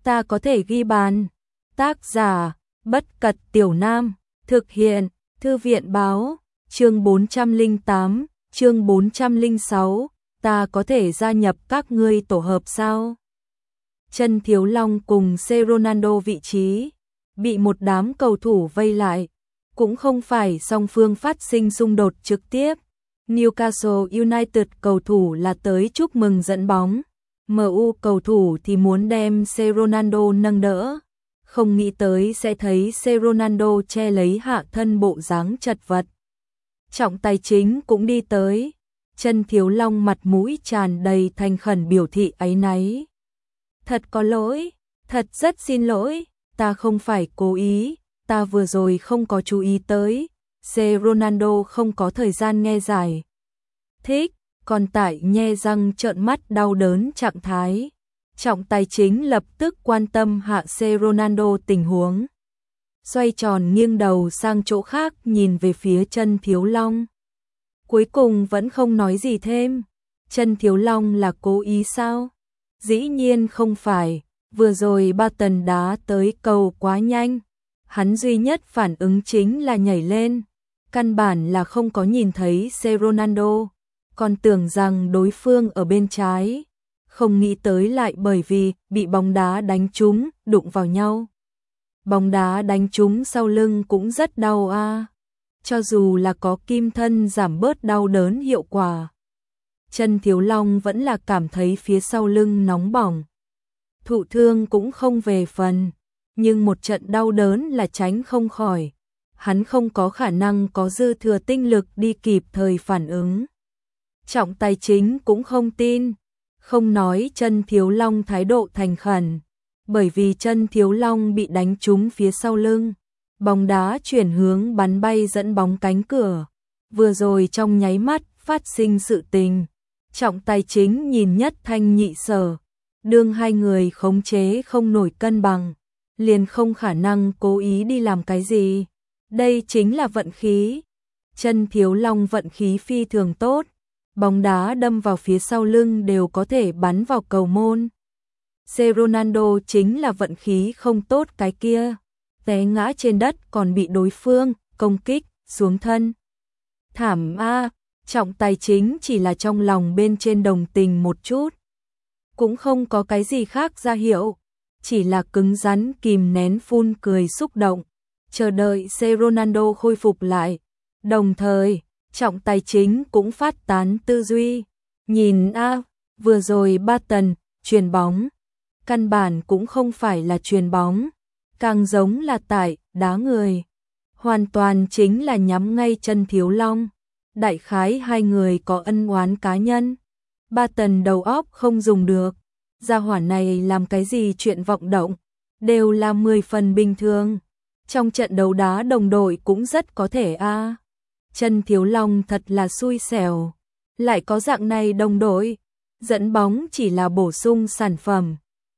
ta có thể ghi bàn. Tác giả, Bất Cật Tiểu Nam, thực hiện, Thư viện báo, chương 408, chương 406, ta có thể gia nhập các ngươi tổ hợp sao? Chân Thiếu Long cùng C. Ronaldo vị trí, bị một đám cầu thủ vây lại, cũng không phải song phương phát sinh xung đột trực tiếp. Newcastle United cầu thủ là tới chúc mừng dẫn bóng, MU cầu thủ thì muốn đem C. Ronaldo nâng đỡ. Không nghĩ tới sẽ thấy C. Ronaldo che lấy hạ thân bộ dáng chật vật. Trọng tài chính cũng đi tới, Chân Thiếu Long mặt mũi tràn đầy thành khẩn biểu thị áy náy. Thật có lỗi, thật rất xin lỗi, ta không phải cố ý, ta vừa rồi không có chú ý tới. C. Ronaldo không có thời gian nghe giải thích, còn tại nhe răng trợn mắt đau đớn trạng thái. Trọng tài chính lập tức quan tâm hạ C. Ronaldo tình huống. Xoay tròn nghiêng đầu sang chỗ khác nhìn về phía Chân Thiếu Long. Cuối cùng vẫn không nói gì thêm. Chân Thiếu Long là cố ý sao? Dĩ nhiên không phải, vừa rồi Barton đá tới cầu quá nhanh. Hắn duy nhất phản ứng chính là nhảy lên. Căn bản là không có nhìn thấy C. Ronaldo, còn tưởng rằng đối phương ở bên trái. Không nghĩ tới lại bởi vì bị bóng đá đánh trúng, đụng vào nhau. Bóng đá đánh trúng sau lưng cũng rất đau a. Cho dù là có kim thân giảm bớt đau đớn hiệu quả. Chân Thiếu Long vẫn là cảm thấy phía sau lưng nóng bỏng. Thụ thương cũng không về phần, nhưng một trận đau đớn là tránh không khỏi. Hắn không có khả năng có dư thừa tinh lực đi kịp thời phản ứng. Trọng tài chính cũng không tin, không nói Chân Thiếu Long thái độ thành khẩn, bởi vì Chân Thiếu Long bị đánh trúng phía sau lưng, bóng đá chuyển hướng bắn bay dẫn bóng cánh cửa. Vừa rồi trong nháy mắt phát sinh sự tình, trọng tài chính nhìn nhất thanh nhị sở, đương hai người khống chế không nổi cân bằng, liền không khả năng cố ý đi làm cái gì. Đây chính là vận khí. Chân Thiếu Long vận khí phi thường tốt, bóng đá đâm vào phía sau lưng đều có thể bắn vào cầu môn. C. Ronaldo chính là vận khí không tốt cái kia, té ngã trên đất còn bị đối phương công kích xuống thân. Thảm a, trọng tài chính chỉ là trong lòng bên trên đồng tình một chút, cũng không có cái gì khác ra hiệu, chỉ là cứng rắn kìm nén phun cười xúc động, chờ đợi C. Ronaldo khôi phục lại. Đồng thời, trọng tài chính cũng phát tán tư duy. Nhìn a, vừa rồi Barton chuyền bóng, căn bản cũng không phải là chuyền bóng, càng giống là tại đá người. Hoàn toàn chính là nhắm ngay Chân Thiếu Long. Đại khái hai người có ân oán cá nhân. Barton đầu óc không dùng được, gia hỏa này làm cái gì chuyện vọng động, đều là 10 phần bình thường. Trong trận đấu đá đồng đội cũng rất có thể a. Chân Thiếu Long thật là xui xẻo, lại có dạng này đồng đội, dẫn bóng chỉ là bổ sung sản phẩm.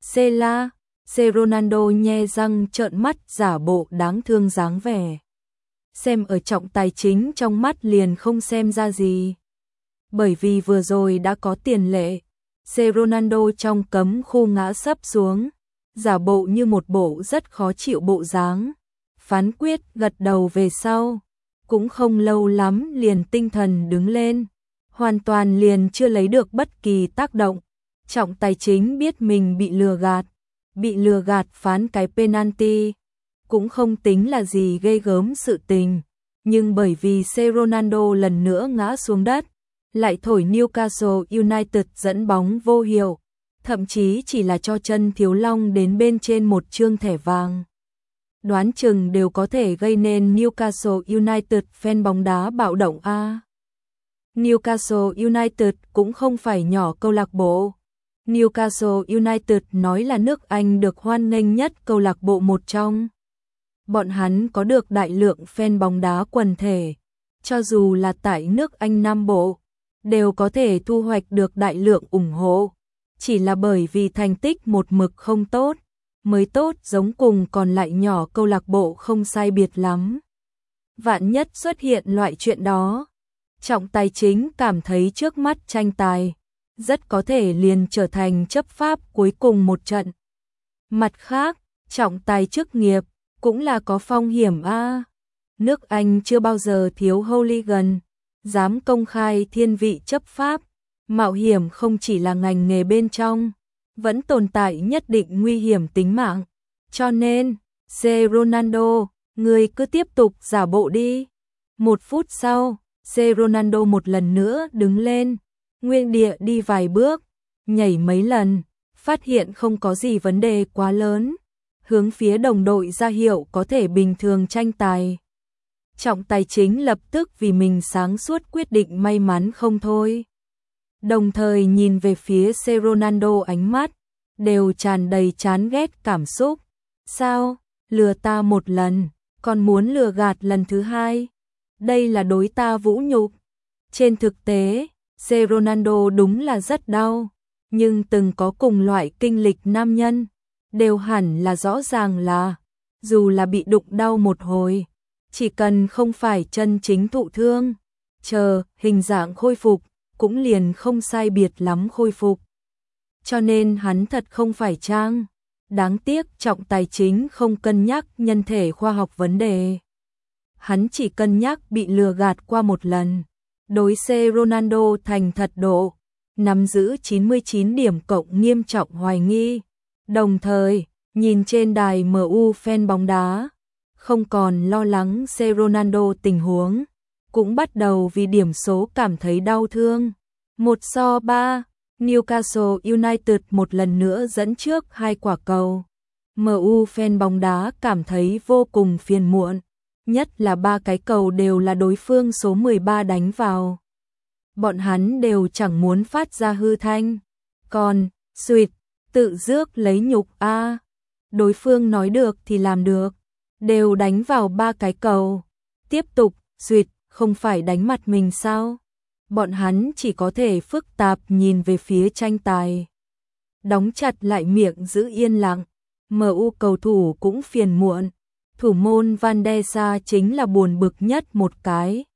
C. Ronaldo nhe răng trợn mắt giả bộ đáng thương dáng vẻ. Xem ở trọng tài chính trong mắt liền không xem ra gì. Bởi vì vừa rồi đã có tiền lệ, C. Ronaldo trong cấm khu ngã sấp xuống, giả bộ như một bộ rất khó chịu bộ dáng. Phán quyết gật đầu về sau, cũng không lâu lắm liền tinh thần đứng lên, hoàn toàn liền chưa lấy được bất kỳ tác động. Trọng tài chính biết mình bị lừa gạt phán cái penalty, cũng không tính là gì ghê gớm sự tình, nhưng bởi vì C. Ronaldo lần nữa ngã xuống đất, lại thổi Newcastle United dẫn bóng vô hiệu, thậm chí chỉ là cho Chân Thiếu Long đến bên trên một chương thẻ vàng. Đoán chừng đều có thể gây nên Newcastle United fan bóng đá bạo động a. Newcastle United cũng không phải nhỏ câu lạc bộ. Newcastle United nói là nước Anh được hoan nghênh nhất câu lạc bộ một trong. Bọn hắn có được đại lượng fan bóng đá quần thể, cho dù là tại nước Anh Nam Bộ, đều có thể thu hoạch được đại lượng ủng hộ. Chỉ là bởi vì thành tích một mực không tốt, mới tốt giống cùng còn lại nhỏ câu lạc bộ không sai biệt lắm. Vạn nhất xuất hiện loại chuyện đó, trọng tài chính cảm thấy trước mắt tranh tài rất có thể liền trở thành chấp pháp cuối cùng một trận. Mặt khác, trọng tài chức nghiệp cũng là có phong hiểm a. Nước Anh chưa bao giờ thiếu hooligan, dám công khai thiên vị chấp pháp, mạo hiểm không chỉ là ngành nghề bên trong, vẫn tồn tại nhất định nguy hiểm tính mạng. Cho nên, C. Ronaldo, người cứ tiếp tục giả bộ đi. 1 phút sau, C. Ronaldo một lần nữa đứng lên, nguyên địa đi vài bước, nhảy mấy lần, phát hiện không có gì vấn đề quá lớn, hướng phía đồng đội ra hiệu có thể bình thường tranh tài. Trọng tài chính lập tức vì mình sáng suốt quyết định may mắn không thôi. Đồng thời nhìn về phía C. Ronaldo, ánh mắt đều tràn đầy chán ghét cảm xúc. Sao, lừa ta một lần, còn muốn lừa gạt lần thứ hai? Đây là đối ta vũ nhục. Trên thực tế, C. Ronaldo đúng là rất đau, nhưng từng có cùng loại kinh lịch nam nhân, đều hẳn là rõ ràng là, dù là bị đụng đau một hồi, chỉ cần không phải chân chính thụ thương, chờ hình dạng khôi phục, cũng liền không sai biệt lắm khôi phục. Cho nên hắn thật không phải trang. Đáng tiếc trọng tài chính không cân nhắc nhân thể khoa học vấn đề. Hắn chỉ cân nhắc bị lừa gạt qua một lần. Đối C. Ronaldo thành thật độ, nắm giữ 99 điểm cộng nghiêm trọng hoài nghi. Đồng thời, nhìn trên đài MU fan bóng đá, không còn lo lắng C. Ronaldo tình huống, cũng bắt đầu vì điểm số cảm thấy đau thương. 1-3, Newcastle United một lần nữa dẫn trước 2 quả cầu. MU fan bóng đá cảm thấy vô cùng phiền muộn, nhất là 3 cái cầu đều là đối phương số 13 đánh vào. Bọn hắn đều chẳng muốn phát ra hư thanh. Còn, suýt, tự rước lấy nhục a. Đối phương nói được thì làm được, đều đánh vào 3 cái cầu. Tiếp tục, suýt, không phải đánh mặt mình sao? Bọn hắn chỉ có thể phức tạp nhìn về phía tranh tài. Đóng chặt lại miệng giữ yên lặng. MU cầu thủ cũng phiền muộn. Thủ môn Van der Sar chính là buồn bực nhất một cái.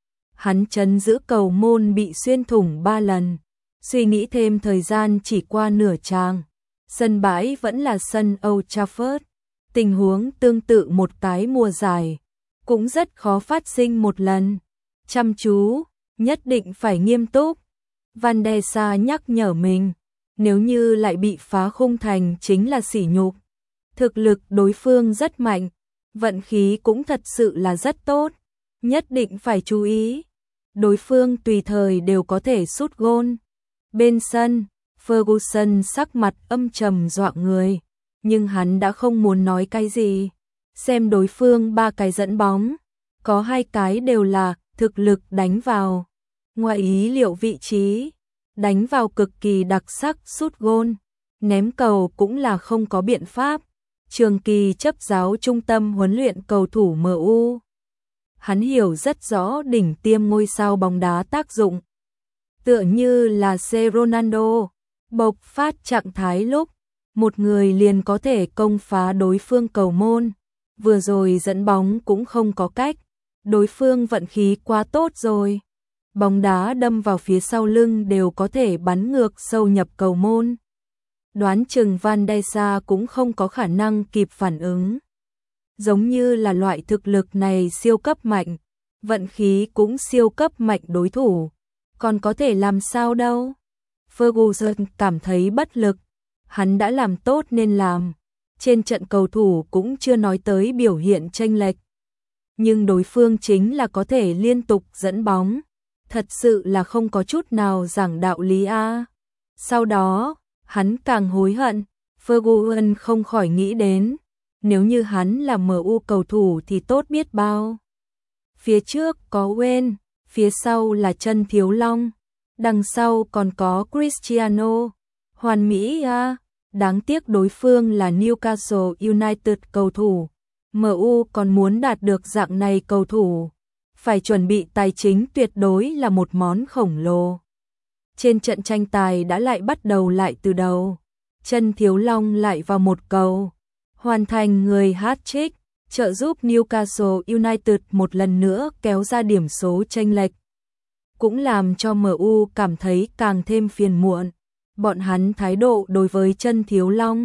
Hắn trấn giữ cầu môn bị xuyên thủng 3 lần. Suy nghĩ thêm thời gian chỉ qua nửa trang. Sân bãi vẫn là sân Old Trafford. Tình huống tương tự một cái mùa giải, cũng rất khó phát sinh một lần. Chăm chú, nhất định phải nghiêm túc. Van der Sar nhắc nhở mình, nếu như lại bị phá khung thành chính là sỉ nhục. Thực lực đối phương rất mạnh, vận khí cũng thật sự là rất tốt, nhất định phải chú ý. Đối phương tùy thời đều có thể sút gôn. Bên sân, Ferguson sắc mặt âm trầm dọa người, nhưng hắn đã không muốn nói cái gì. Xem đối phương 3 cái dẫn bóng, có 2 cái đều là thực lực đánh vào. Ngoài ý liệu vị trí, đánh vào cực kỳ đặc sắc sút gôn, ném cầu cũng là không có biện pháp. Trường Kỳ chấp giáo trung tâm huấn luyện cầu thủ MU. Hắn hiểu rất rõ đỉnh tiêm ngôi sao bóng đá tác dụng. Tựa như là C. Ronaldo, bộc phát trạng thái lúc, một người liền có thể công phá đối phương cầu môn. Vừa rồi dẫn bóng cũng không có cách, đối phương vận khí quá tốt rồi. Bóng đá đâm vào phía sau lưng đều có thể bắn ngược sâu nhập cầu môn. Đoán chừng Van der Sar cũng không có khả năng kịp phản ứng. Giống như là loại thực lực này siêu cấp mạnh, vận khí cũng siêu cấp mạnh đối thủ, còn có thể làm sao đâu. Ferguson cảm thấy bất lực, hắn đã làm tốt nên làm. Trên trận cầu thủ cũng chưa nói tới biểu hiện chênh lệch, nhưng đối phương chính là có thể liên tục dẫn bóng, thật sự là không có chút nào giảng đạo lý a. Sau đó, hắn càng hối hận. Ferguson không khỏi nghĩ đến, nếu như hắn là MU cầu thủ thì tốt biết bao. Phía trước có Wayne, phía sau là Chân Thiếu Long, đằng sau còn có Cristiano. Hoàn mỹ a. Đáng tiếc đối phương là Newcastle United cầu thủ. MU còn muốn đạt được dạng này cầu thủ, phải chuẩn bị tài chính tuyệt đối là một món khổng lồ. Trên trận tranh tài đã lại bắt đầu lại từ đầu. Chân Thiếu Long lại vào một cầu, hoàn thành người hat-trick, trợ giúp Newcastle United một lần nữa kéo ra điểm số chênh lệch. Cũng làm cho MU cảm thấy càng thêm phiền muộn. Bọn hắn thái độ đối với Chân Thiếu Long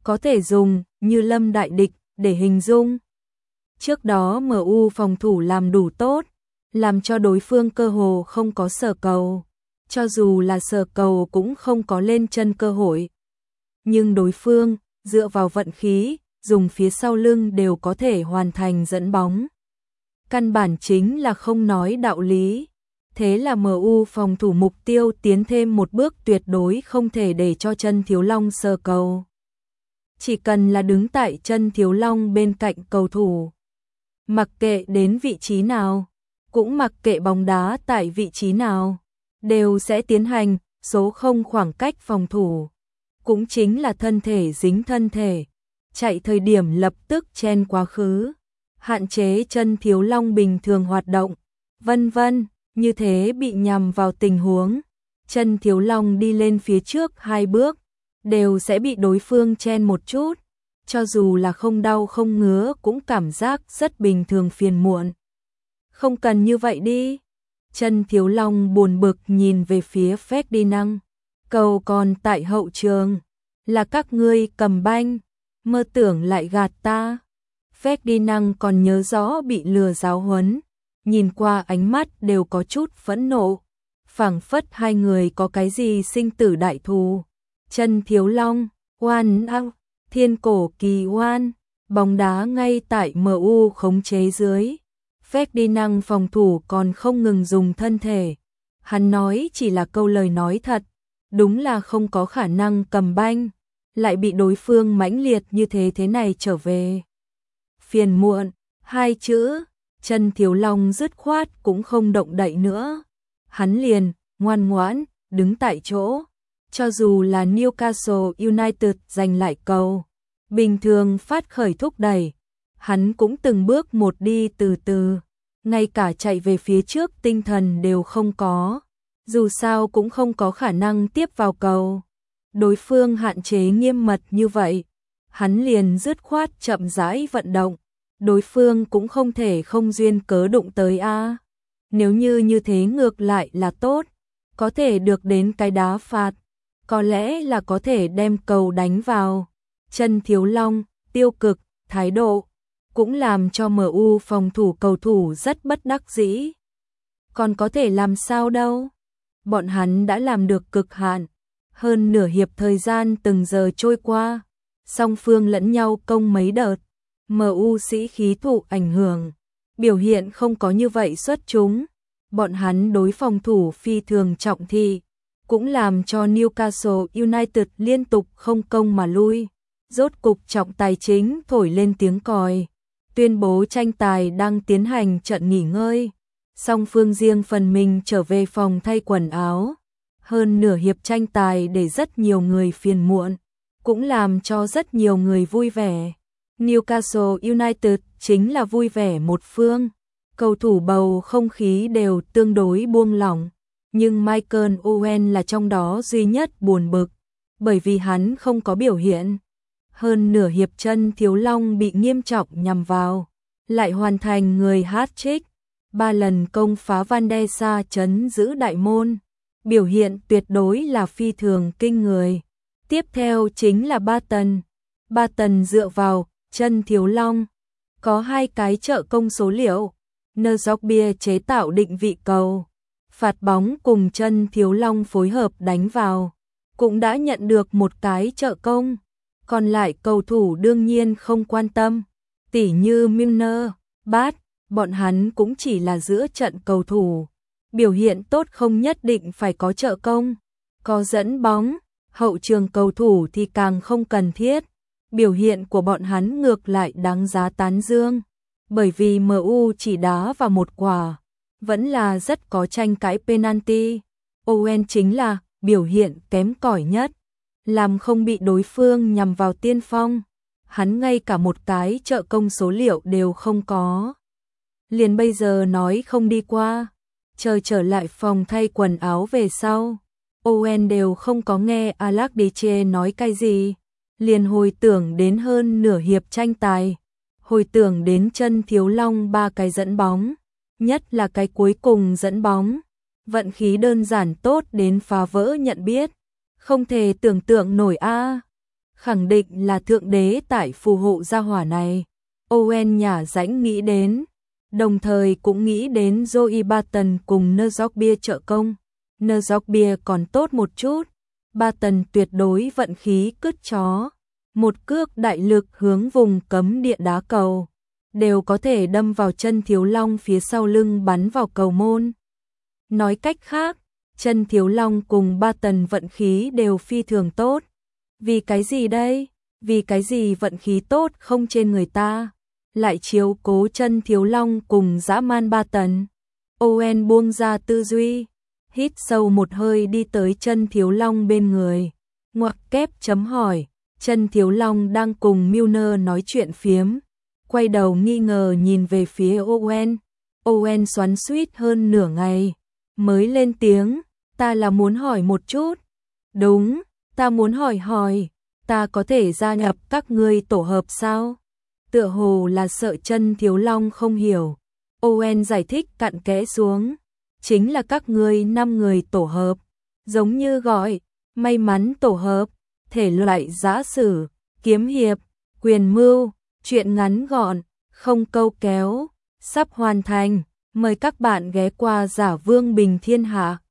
có thể dùng như lâm đại địch để hình dung. Trước đó MU phòng thủ làm đủ tốt, làm cho đối phương cơ hồ không có sở cầu, cho dù là sở cầu cũng không có lên chân cơ hội. Nhưng đối phương, dựa vào vận khí, dùng phía sau lưng đều có thể hoàn thành dẫn bóng. Căn bản chính là không nói đạo lý. Thế là MU phòng thủ mục tiêu tiến thêm một bước, tuyệt đối không thể để cho chân Thiếu Long sờ cầu. Chỉ cần là đứng tại chân Thiếu Long bên cạnh cầu thủ, mặc kệ đến vị trí nào, cũng mặc kệ bóng đá tại vị trí nào, đều sẽ tiến hành số 0 khoảng cách phòng thủ. Cũng chính là thân thể dính thân thể, chạy thời điểm lập tức chen quá khứ, hạn chế chân Thiếu Long bình thường hoạt động, vân vân. Như thế bị nhằm vào tình huống, chân Thiếu Long đi lên phía trước 2 bước, đều sẽ bị đối phương chen một chút, cho dù là không đau không ngứa cũng cảm giác rất bình thường phiền muộn. Không cần như vậy đi. Chân Thiếu Long buồn bực nhìn về phía Ferdinand, cầu còn tại hậu trường, là các ngươi cầm banh, mơ tưởng lại gạt ta. Ferdinand còn nhớ rõ bị lừa giáo huấn, nhìn qua ánh mắt đều có chút phẫn nộ, phảng phất hai người có cái gì sinh tử đại thù. Chân Thiếu Long, oan ăng, thiên cổ kỳ oan, bóng đá ngay tại MU khống chế dưới. Ferdinand phòng thủ còn không ngừng dùng thân thể. Hắn nói chỉ là câu lời nói thật, đúng là không có khả năng cầm banh, lại bị đối phương mãnh liệt như thế này trở về. Phiền muộn, 2 chữ. Chân Thiếu Long dứt khoát cũng không động đậy nữa. Hắn liền, ngoan ngoãn, đứng tại chỗ. Cho dù là Newcastle United giành lại cầu, bình thường phát khởi thúc đẩy, hắn cũng từng bước một đi từ từ, ngay cả chạy về phía trước tinh thần đều không có. Dù sao cũng không có khả năng tiếp vào cầu. Đối phương hạn chế nghiêm mật như vậy, hắn liền dứt khoát chậm rãi vận động. Đối phương cũng không thể không duyên cớ đụng tới a. Nếu như thế ngược lại là tốt, có thể được đến cái đá phạt, có lẽ là có thể đem cầu đánh vào. Chân Thiếu Long, tiêu cực, thái độ, cũng làm cho MU phòng thủ cầu thủ rất bất đắc dĩ. Còn có thể làm sao đâu? Bọn hắn đã làm được cực hạn. Hơn nửa hiệp thời gian từng giờ trôi qua, song phương lẫn nhau công mấy đợt. MU sĩ khí thụ ảnh hưởng, biểu hiện không có như vậy xuất chúng. Bọn hắn đối phòng thủ phi thường trọng thị, cũng làm cho Newcastle United liên tục không công mà lui. Rốt cục trọng tài chính thổi lên tiếng còi, tuyên bố tranh tài đang tiến hành trận nghỉ ngơi. Song phương riêng phần mình trở về phòng thay quần áo. Hơn nửa hiệp tranh tài để rất nhiều người phiền muộn, cũng làm cho rất nhiều người vui vẻ. Newcastle United chính là vui vẻ một phương, cầu thủ bầu không khí đều tương đối buông lỏng, nhưng Michael Owen là trong đó duy nhất buồn bực, bởi vì hắn không có biểu hiện. Hơn nửa hiệp chân Thiếu Long bị nghiêm trọng nhằm vào, lại hoàn thành người hat-trick, 3 lần công phá Van der Sar trấn giữ đại môn, biểu hiện tuyệt đối là phi thường kinh người. Tiếp theo chính là Barton dựa vào chân Thiếu Long, có 2 cái trợ công số liệu, Nzogbia chế tạo định vị cầu, phạt bóng cùng chân Thiếu Long phối hợp đánh vào, cũng đã nhận được một cái trợ công, còn lại cầu thủ đương nhiên không quan tâm, tỉ như Milner, Bart, bọn hắn cũng chỉ là giữa trận cầu thủ, biểu hiện tốt không nhất định phải có trợ công, có dẫn bóng, hậu trường cầu thủ thì càng không cần thiết. Biểu hiện của bọn hắn ngược lại đáng giá tán dương, bởi vì MU chỉ đá vào một quả, vẫn là rất có tranh cãi penalty. Owen chính là biểu hiện kém cỏi nhất, làm không bị đối phương nhằm vào tiên phong. Hắn ngay cả một cái trợ công số liệu đều không có. Liền bây giờ nói không đi qua, chờ trở lại phòng thay quần áo về sau, Owen đều không có nghe Allardyce nói cái gì. Liền hồi tưởng đến hơn nửa hiệp tranh tài, hồi tưởng đến chân Thiếu Long 3 cái dẫn bóng, nhất là cái cuối cùng dẫn bóng, vận khí đơn giản tốt đến phá vỡ nhận biết, không thể tưởng tượng nổi a. khẳng định là thượng đế tại phù hộ gia hỏa này. Owen nhả rãnh nghĩ đến, đồng thời cũng nghĩ đến Joey Barton cùng Nzorbia trợ công. Nzorbia còn tốt một chút, Barton tuyệt đối vận khí cứt chó. Một cước đại lực hướng vùng cấm địa đá cầu, đều có thể đâm vào chân Thiếu Long phía sau lưng bắn vào cầu môn. Nói cách khác, chân Thiếu Long cùng Barton vận khí đều phi thường tốt. Vì cái gì đây? Vì cái gì vận khí tốt không trên người ta? Lại chiếu cố chân Thiếu Long cùng dã man Barton. Owen buông ra tư duy, hít sâu một hơi đi tới chân Thiếu Long bên người. Ngoặc kép chấm hỏi, chân Thiếu Long đang cùng Milner nói chuyện phiếm. Quay đầu nghi ngờ nhìn về phía Owen. Owen xoắn xuýt hơn nửa ngày, mới lên tiếng, ta là muốn hỏi một chút. Đúng, ta muốn hỏi, ta có thể gia nhập các ngươi tổ hợp sao? Tựa hồ là sợ chân Thiếu Long không hiểu. Owen giải thích cặn kẽ xuống, chính là các ngươi 5 người tổ hợp, giống như gọi may mắn tổ hợp, thể loại giã sử, kiếm hiệp, quyền mưu, truyện ngắn gọn, không câu kéo, sắp hoàn thành, mời các bạn ghé qua Giả Vương Bình Thiên Hạ.